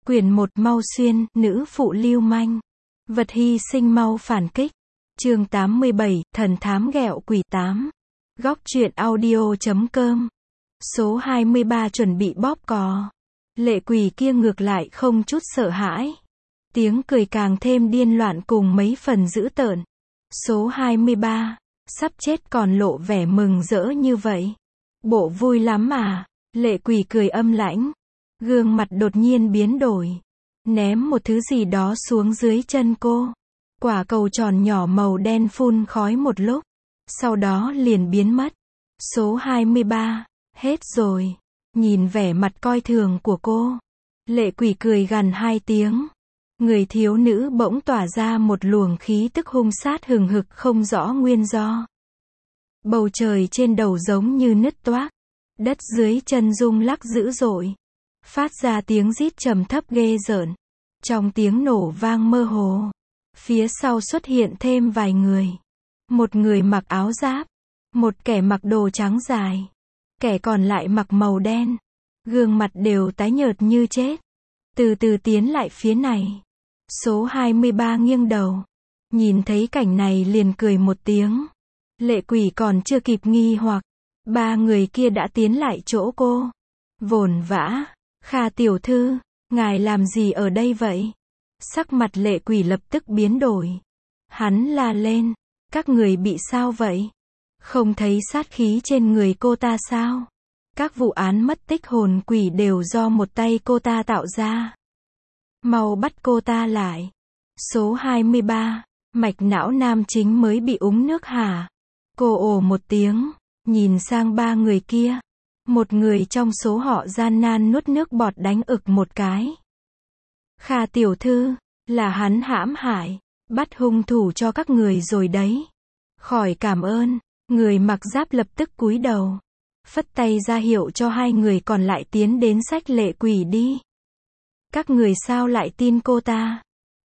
Quyển 1 Mau Xuyên, nữ phụ lưu manh. Vật hy sinh mau phản kích. Chương 87, thần thám ghẹo quỷ 8. Góc truyện audio.com. Số 23 chuẩn bị bóp cò. Lệ quỷ kia ngược lại không chút sợ hãi. Tiếng cười càng thêm điên loạn cùng mấy phần dữ tợn. Số 23, sắp chết còn lộ vẻ mừng rỡ như vậy. Bộ vui lắm à? Lệ quỷ cười âm lãnh. Gương mặt đột nhiên biến đổi. Ném một thứ gì đó xuống dưới chân cô. Quả cầu tròn nhỏ màu đen phun khói một lúc. Sau đó liền biến mất. Số 23, hết rồi. Nhìn vẻ mặt coi thường của cô. Lệ quỷ cười gằn 2 tiếng. Người thiếu nữ bỗng tỏa ra một luồng khí tức hung sát hừng hực không rõ nguyên do. Bầu trời trên đầu giống như nứt toác. Đất dưới chân rung lắc dữ dội. Phát ra tiếng rít trầm thấp ghê rợn. Trong tiếng nổ vang mơ hồ, phía sau xuất hiện thêm vài người. Một người mặc áo giáp, một kẻ mặc đồ trắng dài, kẻ còn lại mặc màu đen. Gương mặt đều tái nhợt như chết. Từ từ tiến lại phía này. Số 23 nghiêng đầu. Nhìn thấy cảnh này liền cười một tiếng. Lệ quỷ còn chưa kịp nghi hoặc. 3 người kia đã tiến lại chỗ cô. Vồn vã. Kha tiểu thư, ngài làm gì ở đây vậy? Sắc mặt lệ quỷ lập tức biến đổi. Hắn la lên. Các người bị sao vậy? Không thấy sát khí trên người cô ta sao? Các vụ án mất tích hồn quỷ đều do một tay cô ta tạo ra. Mau bắt cô ta lại. Số 23, mạch não nam chính mới bị úng nước hả? Cô ồ một tiếng, nhìn sang 3 người kia. Một người trong số họ gian nan nuốt nước bọt đánh ực một cái. Kha tiểu thư, là hắn hãm hại, bắt hung thủ cho các người rồi đấy. Khỏi cảm ơn, người mặc giáp lập tức cúi đầu. Phất tay ra hiệu cho 2 người còn lại tiến đến xách lệ quỷ đi. Các người sao lại tin cô ta?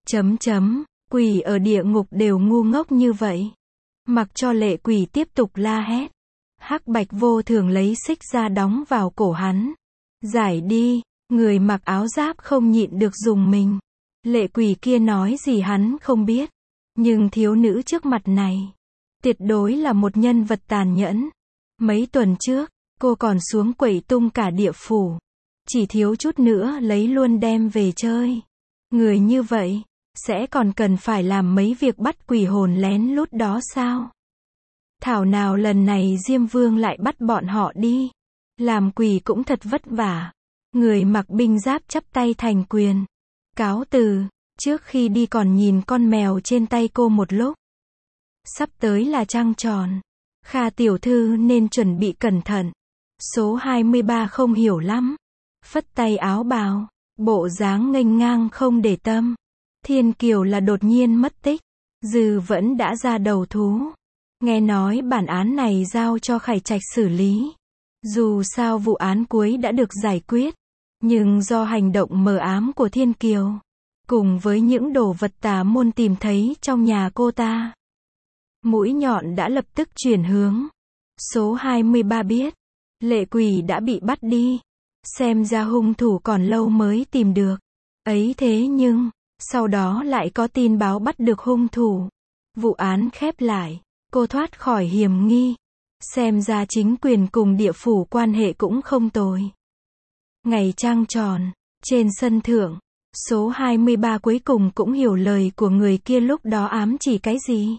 Quỷ ở địa ngục đều ngu ngốc như vậy. Mặc cho lệ quỷ tiếp tục la hét. Hắc Bạch vô thường lấy xích ra đóng vào cổ hắn. Giải đi, người mặc áo giáp không nhịn được dùng mình. Lệ quỷ kia nói gì hắn không biết. Nhưng thiếu nữ trước mặt này, tuyệt đối là một nhân vật tàn nhẫn. Mấy tuần trước, cô còn xuống quẩy tung cả địa phủ. Chỉ thiếu chút nữa lấy luôn đem về chơi. Người như vậy, sẽ còn cần phải làm mấy việc bắt quỷ hồn lén lút đó sao? Thảo nào lần này Diêm Vương lại bắt bọn họ đi. Làm quỷ cũng thật vất vả. Người mặc binh giáp chắp tay thành quyền. Cáo từ, trước khi đi còn nhìn con mèo trên tay cô một lúc. Sắp tới là trăng tròn. Kha tiểu thư nên chuẩn bị cẩn thận. Số 23 không hiểu lắm. Phất tay áo bào, bộ dáng nghênh ngang không để tâm. Thiên Kiều là đột nhiên mất tích. Dư vẫn đã ra đầu thú. Nghe nói bản án này giao cho Khải Trạch xử lý. Dù sao vụ án cuối đã được giải quyết. Nhưng do hành động mờ ám của Thiên Kiều, cùng với những đồ vật tà môn tìm thấy trong nhà cô ta, mũi nhọn đã lập tức chuyển hướng. Số 23 biết, lệ quỷ đã bị bắt đi. Xem ra hung thủ còn lâu mới tìm được. Ấy thế nhưng, sau đó lại có tin báo bắt được hung thủ. Vụ án khép lại, cô thoát khỏi hiểm nghi. Xem ra chính quyền cùng địa phủ quan hệ cũng không tồi. Ngày trăng tròn, trên sân thượng, số 23 cuối cùng cũng hiểu lời của người kia lúc đó ám chỉ cái gì.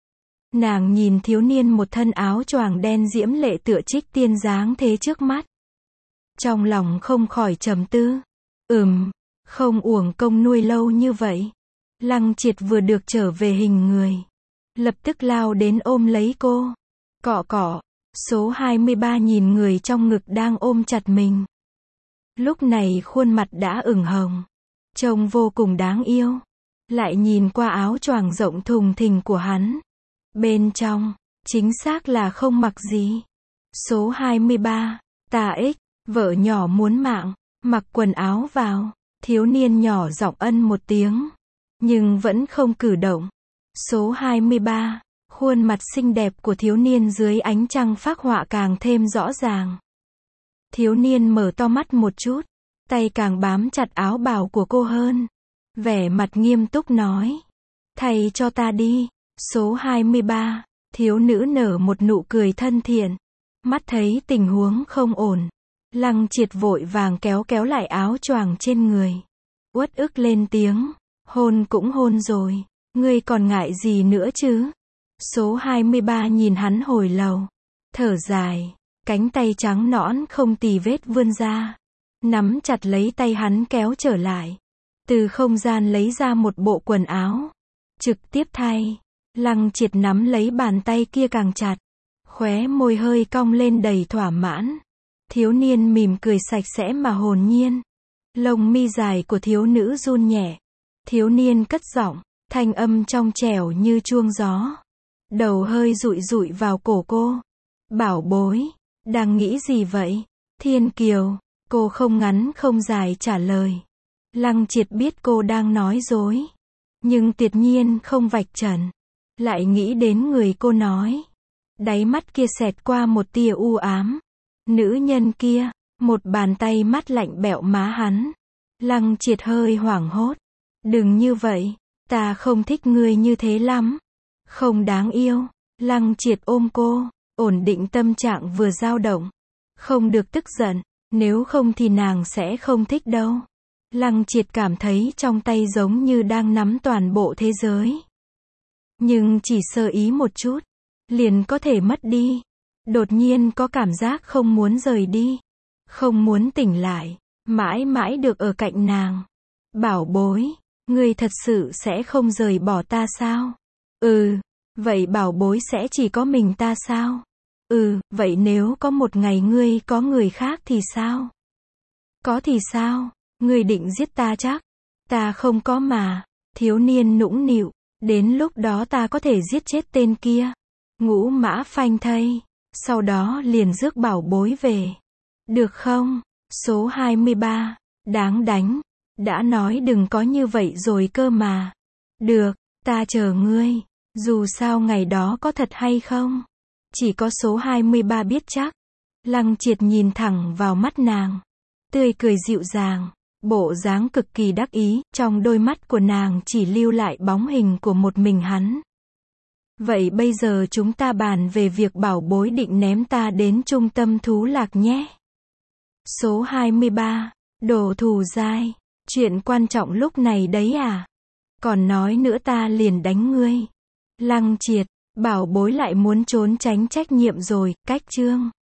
Nàng nhìn thiếu niên một thân áo choàng đen diễm lệ tựa trích tiên dáng thế trước mắt. Trong lòng không khỏi trầm tư. Không uổng công nuôi lâu như vậy. Lăng Triệt vừa được trở về hình người. Lập tức lao đến ôm lấy cô. Cọ cọ. Số 23 nhìn người trong ngực đang ôm chặt mình. Lúc này khuôn mặt đã ửng hồng. Trông vô cùng đáng yêu. Lại nhìn qua áo choàng rộng thùng thình của hắn. Bên trong, chính xác là không mặc gì. Số 23, tà ích, vợ nhỏ muốn mạng, mặc quần áo vào. Thiếu niên nhỏ giọng ân một tiếng. Nhưng vẫn không cử động. Số 23, khuôn mặt xinh đẹp của thiếu niên dưới ánh trăng phác họa càng thêm rõ ràng. Thiếu niên mở to mắt một chút. tay càng bám chặt áo bào của cô hơn. Vẻ mặt nghiêm túc nói. Thay cho ta đi. Số 23. Thiếu nữ nở một nụ cười thân thiện. Mắt thấy tình huống không ổn. Lăng Triệt vội vàng kéo kéo lại áo choàng trên người. Uất ức lên tiếng. Hôn cũng hôn rồi. Ngươi còn ngại gì nữa chứ? Số 23 nhìn hắn hồi lâu. Thở dài. Cánh tay trắng nõn không tì vết vươn ra. Nắm chặt lấy tay hắn kéo trở lại. Từ không gian lấy ra một bộ quần áo. Trực tiếp thay. Lăng Triệt nắm lấy bàn tay kia càng chặt. Khóe môi hơi cong lên đầy thỏa mãn. Thiếu niên mỉm cười sạch sẽ mà hồn nhiên. Lông mi dài của thiếu nữ run nhẹ. Thiếu niên cất giọng, thanh âm trong trẻo như chuông gió. Đầu hơi dụi dụi vào cổ cô. Bảo bối, đang nghĩ gì vậy? Thiên Kiều, cô không ngắn không dài trả lời. Lăng Triệt biết cô đang nói dối. Nhưng tuyệt nhiên không vạch trần. Lại nghĩ đến người cô nói. Đáy mắt kia xẹt qua một tia u ám. Nữ nhân kia, một bàn tay mắt lạnh bẹo má hắn. Lăng Triệt hơi hoảng hốt. Đừng như vậy, ta không thích ngươi như thế lắm. Không đáng yêu. Lăng Triệt ôm cô, ổn định tâm trạng vừa dao động. Không được tức giận, nếu không thì nàng sẽ không thích đâu. Lăng Triệt cảm thấy trong tay giống như đang nắm toàn bộ thế giới. Nhưng chỉ sơ ý một chút, liền có thể mất đi. Đột nhiên có cảm giác không muốn rời đi. Không muốn tỉnh lại, mãi mãi được ở cạnh nàng. Bảo bối, ngươi thật sự sẽ không rời bỏ ta sao? Vậy bảo bối sẽ chỉ có mình ta sao? Vậy nếu có một ngày ngươi có người khác thì sao? Có thì sao? Ngươi định giết ta chắc? Ta không có mà. Thiếu niên nũng nịu. Đến lúc đó ta có thể giết chết tên kia. Ngũ mã phanh thây. Sau đó liền rước bảo bối về. Được không? Số 23. Đáng đánh. Đã nói đừng có như vậy rồi cơ mà. Được, ta chờ ngươi. Dù sao ngày đó có thật hay không? Chỉ có số 23 biết chắc. Lăng Triệt nhìn thẳng vào mắt nàng. Tươi cười dịu dàng. Bộ dáng cực kỳ đắc ý. Trong đôi mắt của nàng chỉ lưu lại bóng hình của một mình hắn. Vậy bây giờ chúng ta bàn về việc bảo bối định ném ta đến trung tâm thú lạc nhé. Số 23. Đồ thù dai. Chuyện quan trọng lúc này đấy à? Còn nói nữa ta liền đánh ngươi. Lăng Triệt, bảo bối lại muốn trốn tránh trách nhiệm rồi, cách chương.